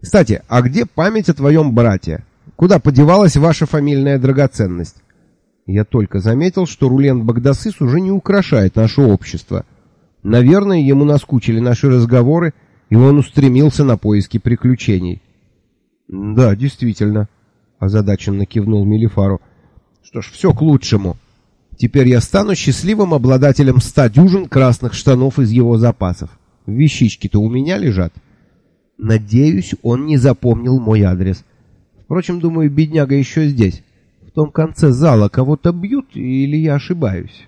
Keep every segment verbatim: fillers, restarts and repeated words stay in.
Кстати, а где память о твоем брате? Куда подевалась ваша фамильная драгоценность? Я только заметил, что Рулен Багдасыс уже не украшает наше общество. Наверное, ему наскучили наши разговоры, и он устремился на поиски приключений. Да, действительно, озадаченно кивнул Мелифару. Что ж, все к лучшему. Теперь я стану счастливым обладателем ста дюжин красных штанов из его запасов. Вещички-то у меня лежат. Надеюсь, он не запомнил мой адрес. Впрочем, думаю, бедняга еще здесь. В том конце зала кого-то бьют, или я ошибаюсь?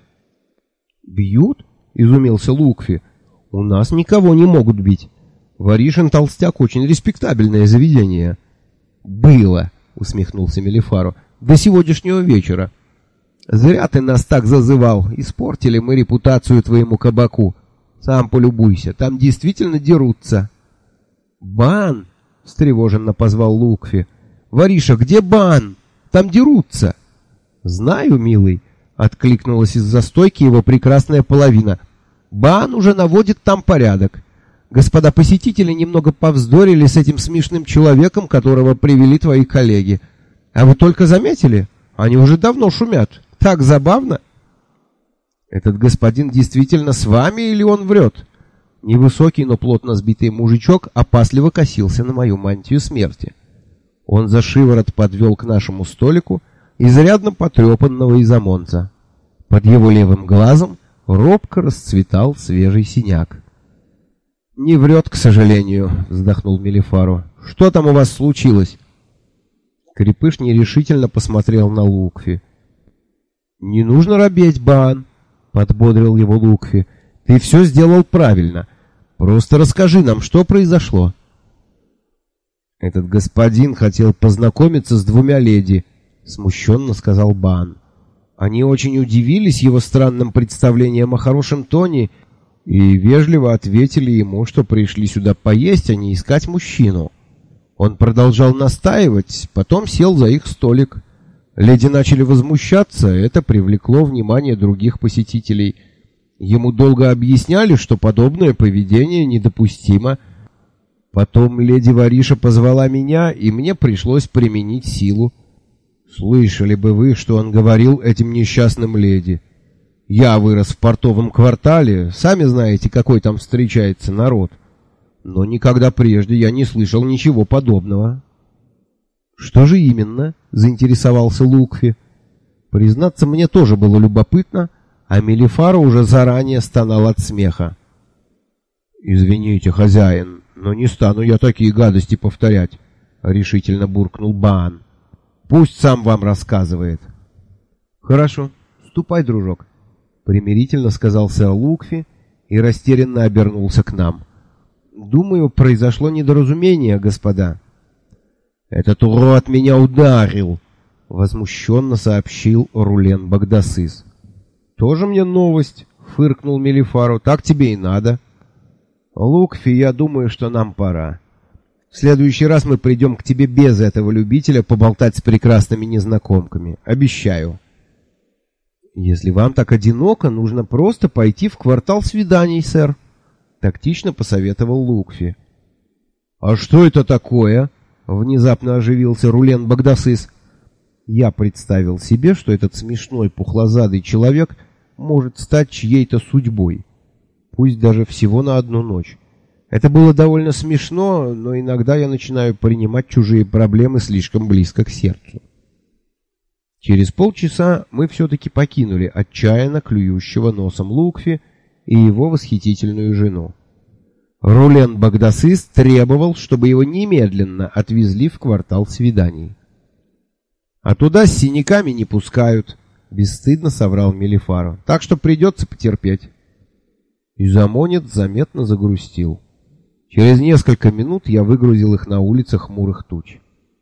Бьют? Изумился Лукфи. У нас никого не могут бить. Воришин Толстяк очень респектабельное заведение. Было, усмехнулся Мелифару, до сегодняшнего вечера. Зря ты нас так зазывал. Испортили мы репутацию твоему кабаку. Сам полюбуйся, там действительно дерутся. Бан! Встревоженно позвал Лукфи. Вориша, где Бан? Там дерутся. Знаю, милый, откликнулась из-за стойки его прекрасная половина. Бан уже наводит там порядок. Господа посетители немного повздорили с этим смешным человеком, которого привели твои коллеги. А вы только заметили? Они уже давно шумят. Так забавно. Этот господин действительно с вами или он врет? Невысокий, но плотно сбитый мужичок опасливо косился на мою мантию смерти. Он за шиворот подвел к нашему столику изрядно потрепанного изамонца. Под его левым глазом робко расцветал свежий синяк. «Не врет, к сожалению», — вздохнул Мелифару. «Что там у вас случилось?» Крепыш нерешительно посмотрел на Лукфи. «Не нужно робеть, Баан», — подбодрил его Лукфи. «Ты все сделал правильно. Просто расскажи нам, что произошло». «Этот господин хотел познакомиться с двумя леди», — смущенно сказал Баан. «Они очень удивились его странным представлением о хорошем тоне и вежливо ответили ему, что пришли сюда поесть, а не искать мужчину. Он продолжал настаивать, потом сел за их столик. Леди начали возмущаться, это привлекло внимание других посетителей. Ему долго объясняли, что подобное поведение недопустимо. Потом леди Вариша позвала меня, и мне пришлось применить силу. Слышали бы вы, что он говорил этим несчастным леди. Я вырос в портовом квартале, сами знаете, какой там встречается народ. Но никогда прежде я не слышал ничего подобного». «Что же именно?» — заинтересовался Лукфи. Признаться, мне тоже было любопытно, а Мелифара уже заранее стонал от смеха. «Извините, хозяин, но не стану я такие гадости повторять», — решительно буркнул Баан. «Пусть сам вам рассказывает». «Хорошо, ступай, дружок», — примирительно сказал сэр Лукфи и растерянно обернулся к нам. «Думаю, произошло недоразумение, господа». «Этот урод меня ударил», — возмущенно сообщил Рулен Багдасыс. «Тоже мне новость», — фыркнул Мелифару. «Так тебе и надо». «Лукфи, я думаю, что нам пора. В следующий раз мы придем к тебе без этого любителя поболтать с прекрасными незнакомками. Обещаю». «Если вам так одиноко, нужно просто пойти в квартал свиданий, сэр», — тактично посоветовал Лукфи. «А что это такое?» — внезапно оживился Рулен Багдасыс. Я представил себе, что этот смешной пухлозадый человек может стать чьей-то судьбой, пусть даже всего на одну ночь. Это было довольно смешно, но иногда я начинаю принимать чужие проблемы слишком близко к сердцу. Через полчаса мы все-таки покинули отчаянно клюющего носом Лукфи и его восхитительную жену. Рулен Багдасыс требовал, чтобы его немедленно отвезли в квартал свиданий. «А туда с синяками не пускают», — бесстыдно соврал Мелифару, «так что придется потерпеть». Изамонец заметно загрустил. Через несколько минут я выгрузил их на улице хмурых туч.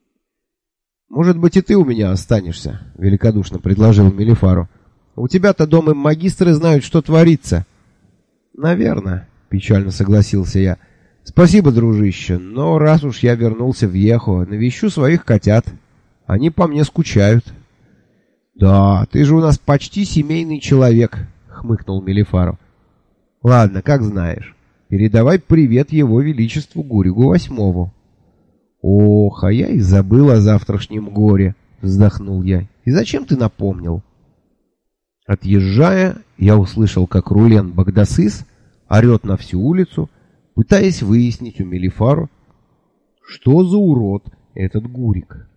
«Может быть, и ты у меня останешься», — великодушно предложил Мелифару. «У тебя-то дома магистры знают, что творится». «Наверное», — печально согласился я. «Спасибо, дружище, но раз уж я вернулся в Ехо, навещу своих котят. Они по мне скучают». «Да, ты же у нас почти семейный человек», — хмыкнул Мелифару. «Ладно, как знаешь. Передавай привет его величеству Гуригу Восьмому». Ох, а я и забыл о завтрашнем горе, вздохнул я. И зачем ты напомнил? Отъезжая, я услышал, как Рулен Багдасыс орет на всю улицу, пытаясь выяснить у Мелифару, что за урод этот Гурик.